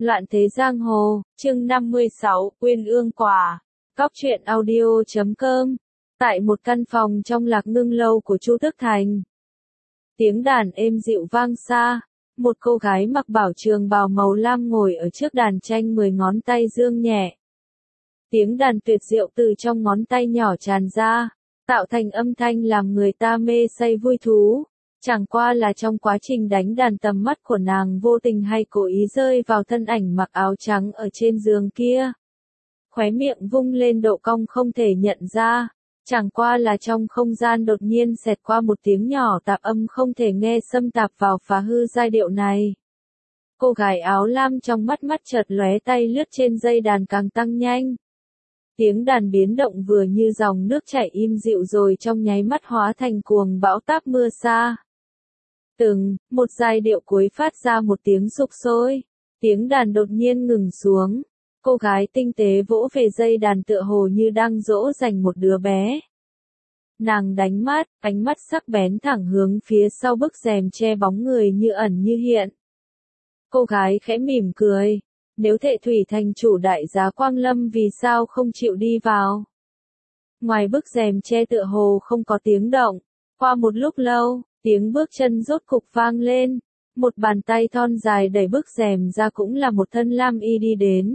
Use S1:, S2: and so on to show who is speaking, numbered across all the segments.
S1: Loạn thế giang hồ, chương 56, Uyên ương quả. Cóc truyện audio.com. Tại một căn phòng trong Lạc Ngưng lâu của Chu Tức Thành. Tiếng đàn êm dịu vang xa. Một cô gái mặc bảo trường bào màu lam ngồi ở trước đàn tranh 10 ngón tay dương nhẹ. Tiếng đàn tuyệt diệu từ trong ngón tay nhỏ tràn ra, tạo thành âm thanh làm người ta mê say vui thú. Chẳng qua là trong quá trình đánh đàn tầm mắt của nàng vô tình hay cố ý rơi vào thân ảnh mặc áo trắng ở trên giường kia. Khóe miệng vung lên độ cong không thể nhận ra. Chẳng qua là trong không gian đột nhiên xẹt qua một tiếng nhỏ tạp âm không thể nghe xâm tạp vào phá hư giai điệu này. Cô gái áo lam trong mắt chợt lóe, tay lướt trên dây đàn càng tăng nhanh. Tiếng đàn biến động vừa như dòng nước chảy im dịu rồi trong nháy mắt hóa thành cuồng bão táp mưa xa. Một giai điệu cuối phát ra một tiếng sục sôi. Tiếng đàn đột nhiên ngừng xuống. Cô gái tinh tế vỗ về dây đàn tựa hồ như đang dỗ dành một đứa bé. Nàng đánh mắt, ánh mắt sắc bén thẳng hướng phía sau bức rèm che bóng người như ẩn như hiện. Cô gái khẽ mỉm cười. Nếu Thệ Thủy thành chủ đại giá Quang Lâm vì sao không chịu đi vào? Ngoài bức rèm che tựa hồ không có tiếng động. Qua một lúc lâu, tiếng bước chân rốt cục vang lên. Một bàn tay thon dài đẩy bức rèm ra, cũng là một thân lam y đi đến.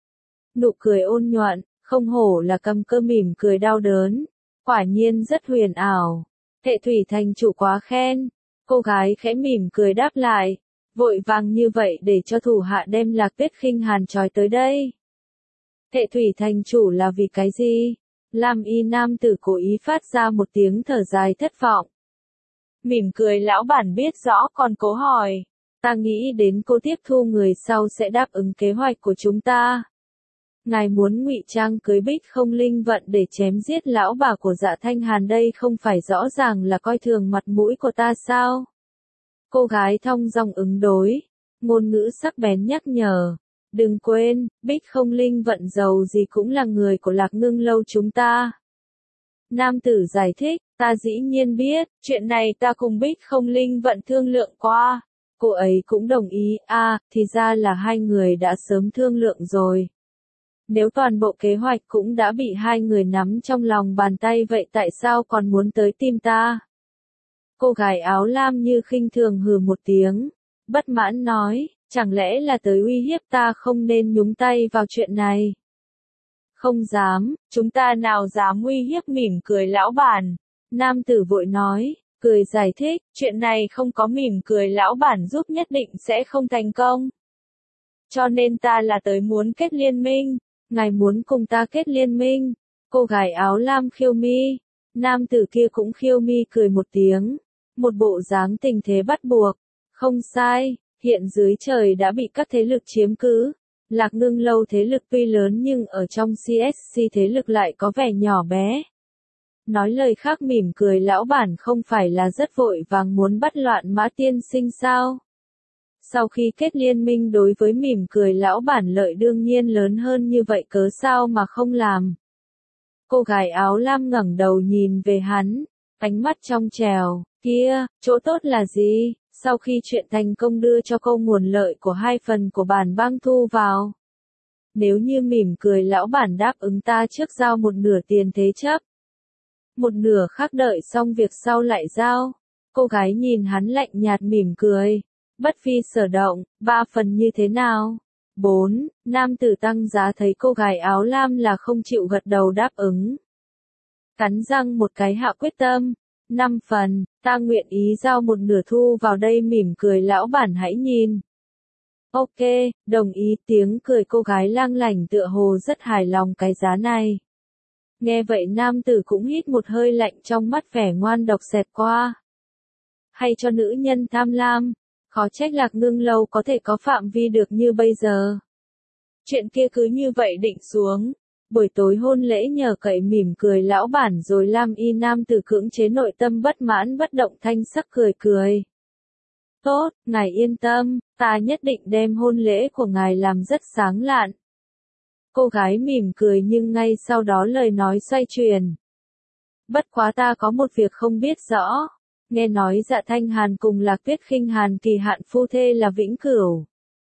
S1: Nụ cười ôn nhuận, không hổ là cầm cơ mỉm cười đau đớn. Quả nhiên rất huyền ảo. Thệ Thủy thành chủ quá khen. Cô gái khẽ mỉm cười đáp lại. Vội vàng như vậy để cho thủ hạ đem Lạc Tuyết Khinh Hàn trói tới đây. Thệ Thủy thành chủ là vì cái gì? Lam y nam tử cố ý phát ra một tiếng thở dài thất vọng. Mỉm cười lão bản biết rõ còn cố hỏi. Ta nghĩ đến cô tiếp thu người sau sẽ đáp ứng kế hoạch của chúng ta. Ngài muốn ngụy trang cưới Bích Không Linh Vận để chém giết lão bà của Dạ Thanh Hàn, đây không phải rõ ràng là coi thường mặt mũi của ta sao? Cô gái thong dong ứng đối, ngôn ngữ sắc bén nhắc nhở. Đừng quên, Bích Không Linh Vận giàu gì cũng là người của Lạc Ngưng lâu chúng ta. Nam tử giải thích, ta dĩ nhiên biết, chuyện này ta cùng Bích Không Linh Vận thương lượng qua. Cô ấy cũng đồng ý, thì ra là hai người đã sớm thương lượng rồi. Nếu toàn bộ kế hoạch cũng đã bị hai người nắm trong lòng bàn tay, vậy tại sao còn muốn tới tìm ta? Cô gái áo lam như khinh thường hừ một tiếng, bất mãn nói, chẳng lẽ là tới uy hiếp ta không nên nhúng tay vào chuyện này? Không dám, chúng ta nào dám uy hiếp, mỉm cười lão bản. Nam tử vội nói, cười giải thích, chuyện này không có mỉm cười lão bản giúp nhất định sẽ không thành công. Cho nên ta là tới muốn kết liên minh. Ngài muốn cùng ta kết liên minh? Cô gái áo lam khiêu mi. Nam tử kia cũng khiêu mi cười một tiếng. Một bộ dáng tình thế bắt buộc. Không sai, hiện dưới trời đã bị các thế lực chiếm cứ. Lạc Ngưng lâu thế lực tuy lớn nhưng ở trong CSC thế lực lại có vẻ nhỏ bé. Nói lời khác, mỉm cười lão bản không phải là rất vội vàng muốn bắt loạn Mã tiên sinh sao? Sau khi kết liên minh đối với mỉm cười lão bản lợi đương nhiên lớn hơn như vậy, cớ sao mà không làm? Cô gái áo lam ngẩng đầu nhìn về hắn, ánh mắt trong trèo, kia, chỗ tốt là gì? Sau khi chuyện thành công đưa cho cô nguồn lợi của 2 phần của bản bang thu vào. Nếu như mỉm cười lão bản đáp ứng, ta trước giao một nửa tiền thế chấp. Một nửa khác đợi xong việc sau lại giao. Cô gái nhìn hắn lạnh nhạt mỉm cười. Bất phi sở động, 3 phần như thế nào? 4, nam tử tăng giá thấy cô gái áo lam là không chịu gật đầu đáp ứng. Cắn răng một cái hạ quyết tâm. 5 phần, ta nguyện ý giao một nửa thu vào đây, mỉm cười lão bản hãy nhìn. Ok, đồng ý, tiếng cười cô gái lang lảnh tựa hồ rất hài lòng cái giá này. Nghe vậy nam tử cũng hít một hơi lạnh, trong mắt vẻ ngoan độc xẹt qua. Hay cho nữ nhân tham lam. Khó trách Lạc Ngưng lâu có thể có phạm vi được như bây giờ. Chuyện kia cứ như vậy định xuống. Buổi tối hôn lễ nhờ cậy mỉm cười lão bản rồi lam y nam tử cưỡng chế nội tâm bất mãn bất động, thanh sắc cười cười. Tốt, ngài yên tâm, ta nhất định đem hôn lễ của ngài làm rất sáng lạn. Cô gái mỉm cười nhưng ngay sau đó lời nói xoay chuyển. Bất quá ta có một việc không biết rõ. Nghe nói Dạ Thanh Hàn cùng Lạc Tuyết Khinh Hàn kỳ hạn phu thê là vĩnh cửu.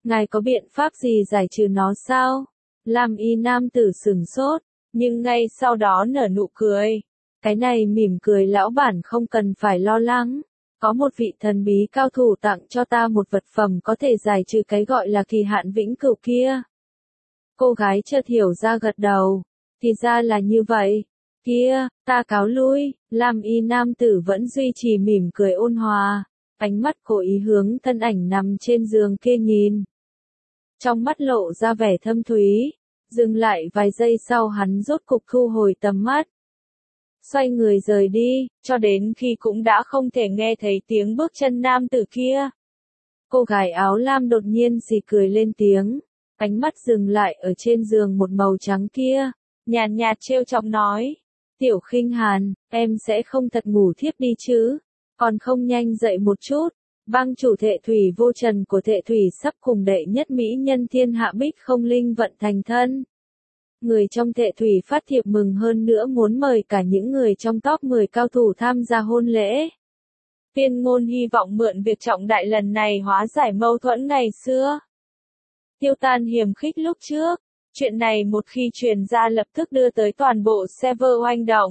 S1: Ngài có biện pháp gì giải trừ nó sao? Lam y nam tử sửng sốt, nhưng ngay sau đó nở nụ cười. Cái này mỉm cười lão bản không cần phải lo lắng. Có một vị thần bí cao thủ tặng cho ta một vật phẩm có thể giải trừ cái gọi là kỳ hạn vĩnh cửu kia. Cô gái chợt hiểu ra gật đầu. Thì ra là như vậy. Kia, ta cáo lui. Lam y nam tử vẫn duy trì mỉm cười ôn hòa. Ánh mắt cố ý hướng thân ảnh nằm trên giường kia nhìn. Trong mắt lộ ra vẻ thâm thúy. Dừng lại vài giây sau hắn rốt cục thu hồi tầm mắt. Xoay người rời đi, cho đến khi cũng đã không thể nghe thấy tiếng bước chân nam tử kia. Cô gái áo lam đột nhiên xì cười lên tiếng. Ánh mắt dừng lại ở trên giường một màu trắng kia. Nhàn nhạt trêu chọc nói. Tiểu Khinh Hàn, em sẽ không thật ngủ thiếp đi chứ. Còn không nhanh dậy một chút. Bang chủ Thệ Thủy Vô Trần của Thệ Thủy sắp cùng đệ nhất mỹ nhân thiên hạ Bích Không Linh Vận thành thân. Người trong Thệ Thủy phát thiệp mừng hơn nữa muốn mời cả những người trong top 10 cao thủ tham gia hôn lễ. Viên Ngôn hy vọng mượn việc trọng đại lần này hóa giải mâu thuẫn ngày xưa. Tiêu Tan hiềm khích lúc trước, chuyện này một khi truyền ra lập tức đưa tới toàn bộ server oanh động.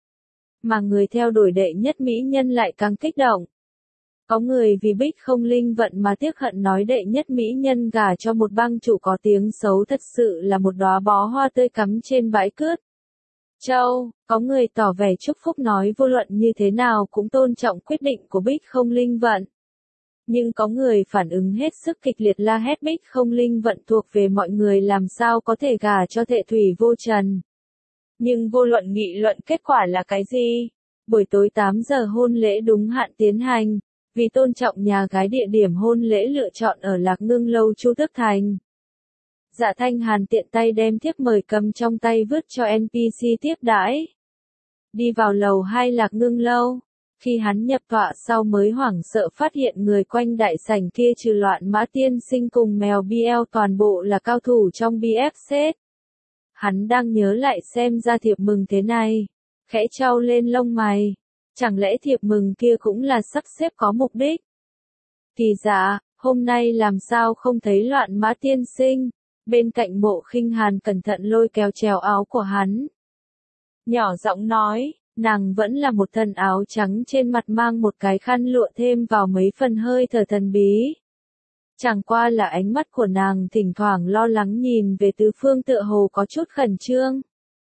S1: Mà người theo đuổi đệ nhất mỹ nhân lại càng kích động. Có người vì Bích Không Linh Vận mà tiếc hận nói đệ nhất mỹ nhân gả cho một bang chủ có tiếng xấu thật sự là một đóa bó hoa tươi cắm trên bãi cướp. Châu, có người tỏ vẻ chúc phúc nói vô luận như thế nào cũng tôn trọng quyết định của Bích Không Linh Vận. Nhưng có người phản ứng hết sức kịch liệt la hét Bích Không Linh Vận thuộc về mọi người làm sao có thể gả cho Thệ Thủy Vô Trần. Nhưng vô luận nghị luận kết quả là cái gì? Buổi tối 8 giờ hôn lễ đúng hạn tiến hành. Vì tôn trọng nhà gái địa điểm hôn lễ lựa chọn ở Lạc Ngưng Lâu Chu Tước Thành. Dạ Thanh Hàn tiện tay đem thiếp mời cầm trong tay vứt cho NPC tiếp đãi. Đi vào lầu 2 Lạc Ngưng Lâu. Khi hắn nhập tọa sau mới hoảng sợ phát hiện người quanh đại sảnh kia trừ Loạn Mã Tiên Sinh cùng mèo BL toàn bộ là cao thủ trong BF set. Hắn đang nhớ lại xem ra thiệp mừng thế này. Khẽ trao lên lông mày. Chẳng lẽ thiệp mừng kia cũng là sắp xếp có mục đích? Thì dạ, hôm nay làm sao không thấy Loạn Mã Tiên Sinh? Bên cạnh Mộ Khinh Hàn cẩn thận lôi kéo trèo áo của hắn. Nhỏ giọng nói, nàng vẫn là một thân áo trắng trên mặt mang một cái khăn lụa thêm vào mấy phần hơi thở thần bí. Chẳng qua là ánh mắt của nàng thỉnh thoảng lo lắng nhìn về tứ phương tựa hồ có chút khẩn trương.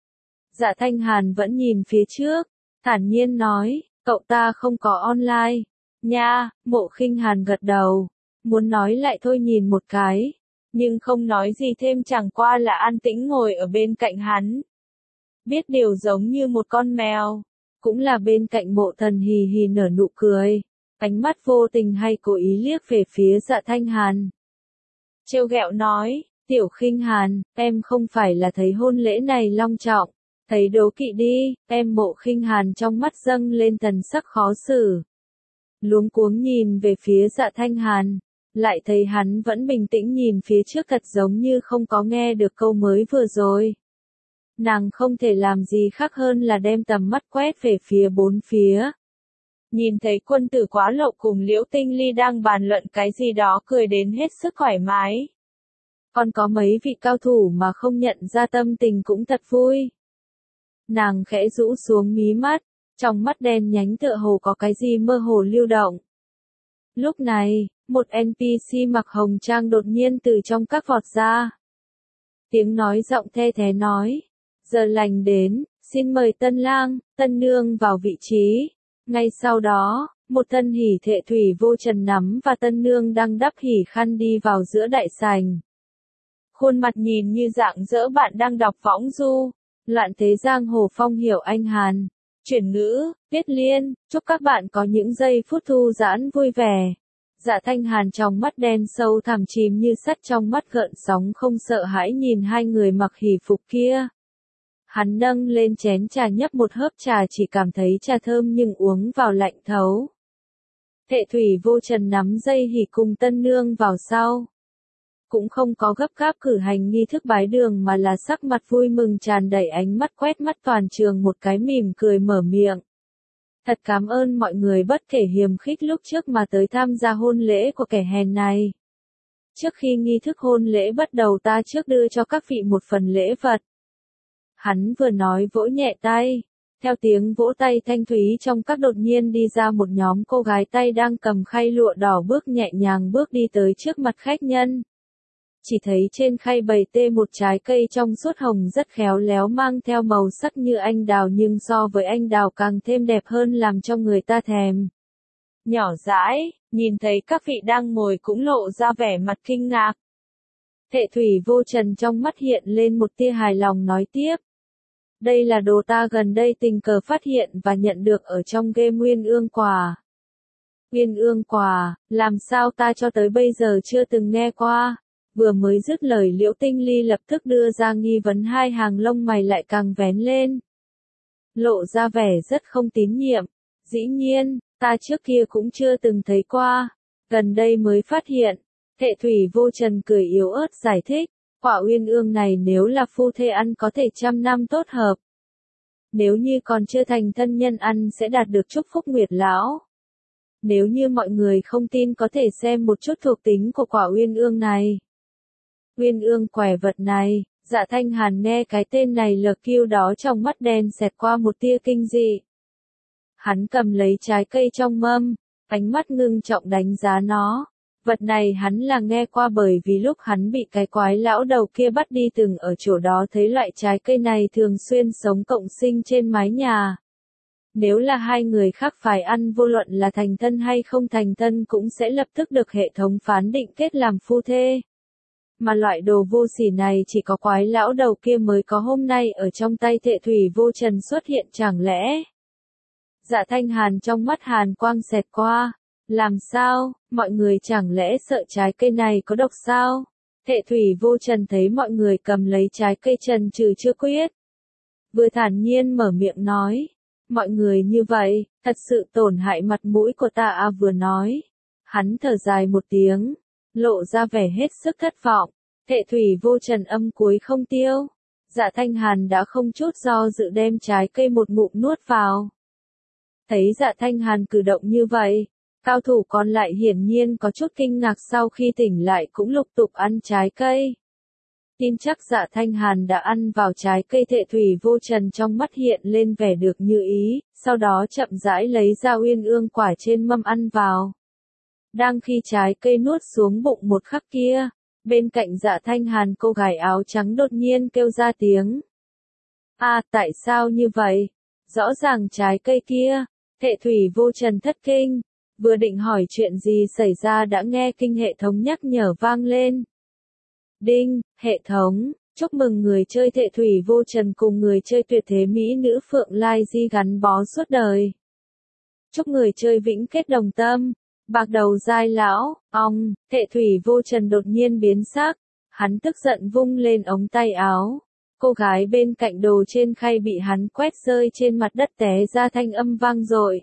S1: Dạ Thanh Hàn vẫn nhìn phía trước. Thản nhiên nói, cậu ta không có online. Nha, Mộ Khinh Hàn gật đầu. Muốn nói lại thôi nhìn một cái. Nhưng không nói gì thêm chẳng qua là an tĩnh ngồi ở bên cạnh hắn. Biết điều giống như một con mèo. Cũng là bên cạnh Mộ Thần hì hì nở nụ cười. Ánh mắt vô tình hay cố ý liếc về phía Dạ Thanh Hàn. Trêu ghẹo nói, Tiểu Khinh Hàn, em không phải là thấy hôn lễ này long trọng. Thấy đố kỵ đi, em Mộ Khinh Hàn trong mắt dâng lên thần sắc khó xử. Luống cuống nhìn về phía Dạ Thanh Hàn, lại thấy hắn vẫn bình tĩnh nhìn phía trước thật giống như không có nghe được câu mới vừa rồi. Nàng không thể làm gì khác hơn là đem tầm mắt quét về phía bốn phía. Nhìn thấy Quân Tử Quá Lậu cùng Liễu Tinh Ly đang bàn luận cái gì đó cười đến hết sức thoải mái. Còn có mấy vị cao thủ mà không nhận ra tâm tình cũng thật vui. Nàng khẽ rũ xuống mí mắt, trong mắt đen nhánh tựa hồ có cái gì mơ hồ lưu động. Lúc này, một NPC mặc hồng trang đột nhiên từ trong các vọt ra. Tiếng nói giọng the thế nói, giờ lành đến, xin mời tân lang, tân nương vào vị trí. Ngay sau đó, một thân hỉ Thệ Thủy Vô Trần nắm và tân nương đang đắp hỉ khăn đi vào giữa đại sảnh. Khuôn mặt nhìn như dạng dỡ bạn đang đọc võng du. Loạn thế giang hồ phong hiểu anh Hàn. Chuyển ngữ, Tiết Liên, chúc các bạn có những giây phút thư giãn vui vẻ. Dạ Thanh Hàn trong mắt đen sâu thẳm chìm như sắt trong mắt gợn sóng không sợ hãi nhìn hai người mặc hỉ phục kia. Hắn nâng lên chén trà nhấp một hớp trà chỉ cảm thấy trà thơm nhưng uống vào lạnh thấu. Thệ Thủy Vô Trần nắm dây hỉ cùng tân nương vào sau. Cũng không có gấp gáp cử hành nghi thức bái đường mà là sắc mặt vui mừng tràn đầy ánh mắt quét mắt toàn trường một cái mỉm cười mở miệng. Thật cảm ơn mọi người bất kể hiềm khích lúc trước mà tới tham gia hôn lễ của kẻ hèn này. Trước khi nghi thức hôn lễ bắt đầu ta trước đưa cho các vị một phần lễ vật. Hắn vừa nói vỗ nhẹ tay. Theo tiếng vỗ tay thanh thúy trong các đột nhiên đi ra một nhóm cô gái tay đang cầm khay lụa đỏ bước nhẹ nhàng bước đi tới trước mặt khách nhân. Chỉ thấy trên khay bày tê một trái cây trong suốt hồng rất khéo léo mang theo màu sắc như anh đào nhưng so với anh đào càng thêm đẹp hơn làm cho người ta thèm. Nhỏ dãi, nhìn thấy các vị đang ngồi cũng lộ ra vẻ mặt kinh ngạc. Thệ Thủy Vô Trần trong mắt hiện lên một tia hài lòng nói tiếp. Đây là đồ ta gần đây tình cờ phát hiện và nhận được ở trong game Uyên Ương Quà. Uyên Ương Quà, làm sao ta cho tới bây giờ chưa từng nghe qua. Vừa mới dứt lời Liễu Tinh Ly lập tức đưa ra nghi vấn, hai hàng lông mày lại càng vén lên. Lộ ra vẻ rất không tín nhiệm. Dĩ nhiên, ta trước kia cũng chưa từng thấy qua. Gần đây mới phát hiện. Thệ Thủy Vô Trần cười yếu ớt giải thích. Quả uyên ương này nếu là phu thê ăn có thể 100 năm tốt hợp. Nếu như còn chưa thành thân nhân ăn sẽ đạt được chúc phúc Nguyệt Lão. Nếu như mọi người không tin có thể xem một chút thuộc tính của quả uyên ương này. Uyên ương quẻ vật này, Dạ Thanh Hàn nghe cái tên này lờ kiêu đó trong mắt đen xẹt qua một tia kinh dị. Hắn cầm lấy trái cây trong mâm, ánh mắt ngưng trọng đánh giá nó. Vật này hắn là nghe qua bởi vì lúc hắn bị cái quái lão đầu kia bắt đi từng ở chỗ đó thấy loại trái cây này thường xuyên sống cộng sinh trên mái nhà. Nếu là hai người khác phải ăn vô luận là thành thân hay không thành thân cũng sẽ lập tức được hệ thống phán định kết làm phu thê. Mà loại đồ vô sỉ này chỉ có quái lão đầu kia mới có hôm nay ở trong tay Thệ Thủy Vô Trần xuất hiện chẳng lẽ. Dạ Thanh Hàn trong mắt hàn quang xẹt qua. Làm sao, mọi người chẳng lẽ sợ trái cây này có độc sao? Thệ Thủy Vô Trần thấy mọi người cầm lấy trái cây chần chừ chưa quyết. Vừa thản nhiên mở miệng nói. Mọi người như vậy, thật sự tổn hại mặt mũi của ta à vừa nói. Hắn thở dài một tiếng, lộ ra vẻ hết sức thất vọng. Thệ Thủy Vô Trần âm cuối không tiêu. Dạ Thanh Hàn đã không chút do dự đem trái cây một ngụm nuốt vào. Thấy Dạ Thanh Hàn cử động như vậy. Cao thủ còn lại hiển nhiên có chút kinh ngạc sau khi tỉnh lại cũng lục tục ăn trái cây. Tin chắc Dạ Thanh Hàn đã ăn vào trái cây. Thệ Thủy Vô Trần trong mắt hiện lên vẻ được như ý, sau đó chậm rãi lấy ra uyên ương quả trên mâm ăn vào. Đang khi trái cây nuốt xuống bụng một khắc kia, bên cạnh Dạ Thanh Hàn cô gái áo trắng đột nhiên kêu ra tiếng. Tại sao như vậy? Rõ ràng trái cây kia. Thệ Thủy Vô Trần thất kinh. Vừa định hỏi chuyện gì xảy ra đã nghe kinh hệ thống nhắc nhở vang lên. Đinh, hệ thống, chúc mừng người chơi Thệ Thủy Vô Trần cùng người chơi tuyệt thế mỹ nữ Phượng Lai Di gắn bó suốt đời. Chúc người chơi vĩnh kết đồng tâm, bạc đầu giai lão, Thệ Thủy Vô Trần đột nhiên biến sắc, hắn tức giận vung lên ống tay áo. Cô gái bên cạnh đồ trên khay bị hắn quét rơi trên mặt đất té ra thanh âm vang dội.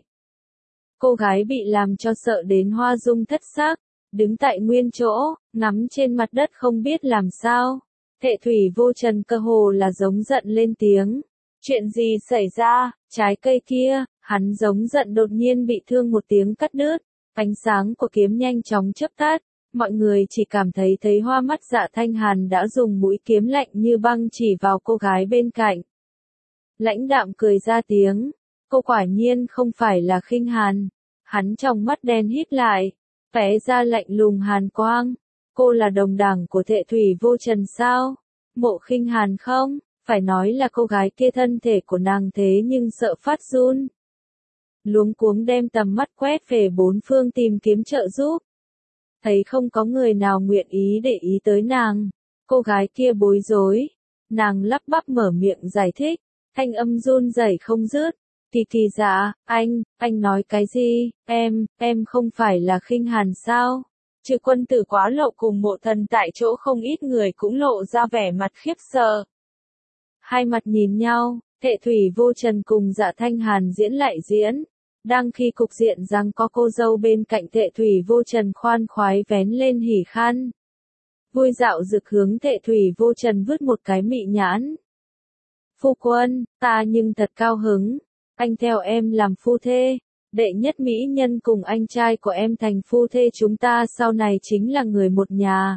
S1: Cô gái bị làm cho sợ đến hoa dung thất sắc, đứng tại nguyên chỗ, ngắm trên mặt đất không biết làm sao. Thệ Thủy Vô Trần cơ hồ là giống giận lên tiếng. Chuyện gì xảy ra, trái cây kia, hắn giống giận đột nhiên bị thương một tiếng cắt đứt. Ánh sáng của kiếm nhanh chóng chớp tắt, mọi người chỉ cảm thấy hoa mắt. Dạ Thanh Hàn đã dùng mũi kiếm lạnh như băng chỉ vào cô gái bên cạnh. Lãnh đạm cười ra tiếng, cô quả nhiên không phải là Khinh Hàn. Hắn trong mắt đen híp lại, vẽ ra lạnh lùng hàn quang. Cô là đồng đảng của Thệ Thủy Vô Trần sao? Mộ Khinh Hàn không? Phải nói là cô gái kia thân thể của nàng thế nhưng sợ phát run. Luống cuống đem tầm mắt quét về bốn phương tìm kiếm trợ giúp. Thấy không có người nào nguyện ý để ý tới nàng. Cô gái kia bối rối. Nàng lắp bắp mở miệng giải thích, thanh âm run rẩy không dứt. Kỳ dạ, anh nói cái gì, em không phải là Khinh Hàn sao? Trừ Quân Tử Quá Lộ cùng Mộ Thần tại chỗ không ít người cũng lộ ra vẻ mặt khiếp sợ. Hai mặt nhìn nhau, Thệ Thủy Vô Trần cùng Dạ Thanh Hàn diễn lại diễn. Đang khi cục diện rằng có cô dâu bên cạnh Thệ Thủy Vô Trần khoan khoái vén lên hỉ khan. Vui dạo dực hướng Thệ Thủy Vô Trần vứt một cái mị nhãn. Phu quân, ta nhưng thật cao hứng. Anh theo em làm phu thê, đệ nhất mỹ nhân cùng anh trai của em thành phu thê, chúng ta sau này chính là người một nhà.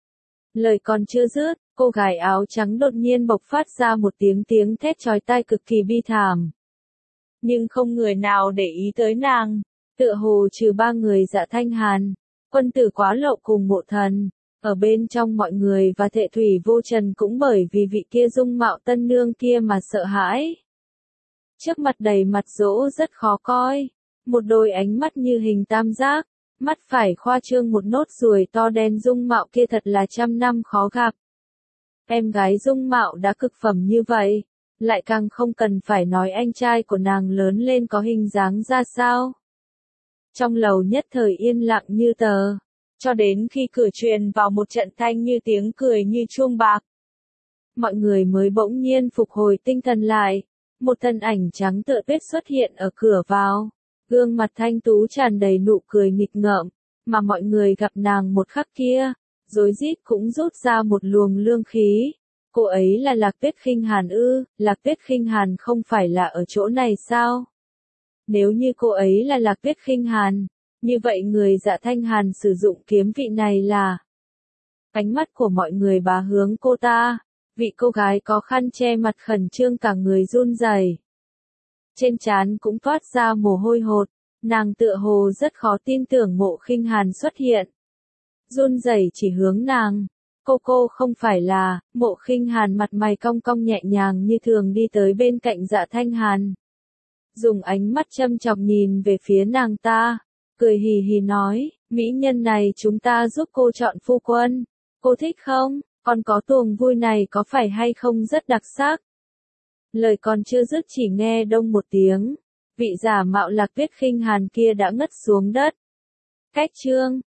S1: Lời còn chưa dứt, cô gái áo trắng đột nhiên bộc phát ra một tiếng thét chói tai cực kỳ bi thảm. Nhưng không người nào để ý tới nàng, tựa hồ trừ ba người Dạ Thanh Hàn, Quân Tử Quá Lộ cùng Mộ Thần. Ở bên trong mọi người và Thệ Thủy Vô Trần cũng bởi vì vị kia dung mạo tân nương kia mà sợ hãi. Trước mặt đầy mặt dỗ rất khó coi, một đôi ánh mắt như hình tam giác, mắt phải khoa trương một nốt ruồi to đen, dung mạo kia thật là trăm năm khó gặp. Em gái dung mạo đã cực phẩm như vậy, lại càng không cần phải nói anh trai của nàng lớn lên có hình dáng ra sao. Trong lầu nhất thời yên lặng như tờ, cho đến khi cửa truyền vào một trận thanh như tiếng cười như chuông bạc. Mọi người mới bỗng nhiên phục hồi tinh thần lại, một thân ảnh trắng tựa tuyết xuất hiện ở cửa vào, gương mặt thanh tú tràn đầy nụ cười nghịch ngợm, mà mọi người gặp nàng một khắc kia, rối rít cũng rút ra một luồng lương khí. Cô ấy là Lạc Tuyết Khinh Hàn ư? Lạc Tuyết Khinh Hàn không phải là ở chỗ này sao? Nếu như cô ấy là Lạc Tuyết Khinh Hàn, như vậy người Dạ Thanh Hàn sử dụng kiếm vị này là... Ánh mắt của mọi người bá hướng cô ta, vị cô gái có khăn che mặt khẩn trương cả người run rẩy. Trên trán cũng toát ra mồ hôi hột, nàng tựa hồ rất khó tin tưởng Mộ Khinh Hàn xuất hiện. Run rẩy chỉ hướng nàng. Cô không phải là... Mộ Khinh Hàn mặt mày cong cong nhẹ nhàng như thường đi tới bên cạnh Dạ Thanh Hàn. Dùng ánh mắt châm chọc nhìn về phía nàng ta, cười hì hì nói, mỹ nhân này chúng ta giúp cô chọn phu quân. Cô thích không? Còn có tuồng vui này có phải hay không rất đặc sắc? Lời còn chưa dứt chỉ nghe đông một tiếng, vị giả mạo Lạc Tuyết Khinh Hàn kia đã ngất xuống đất. Cách chương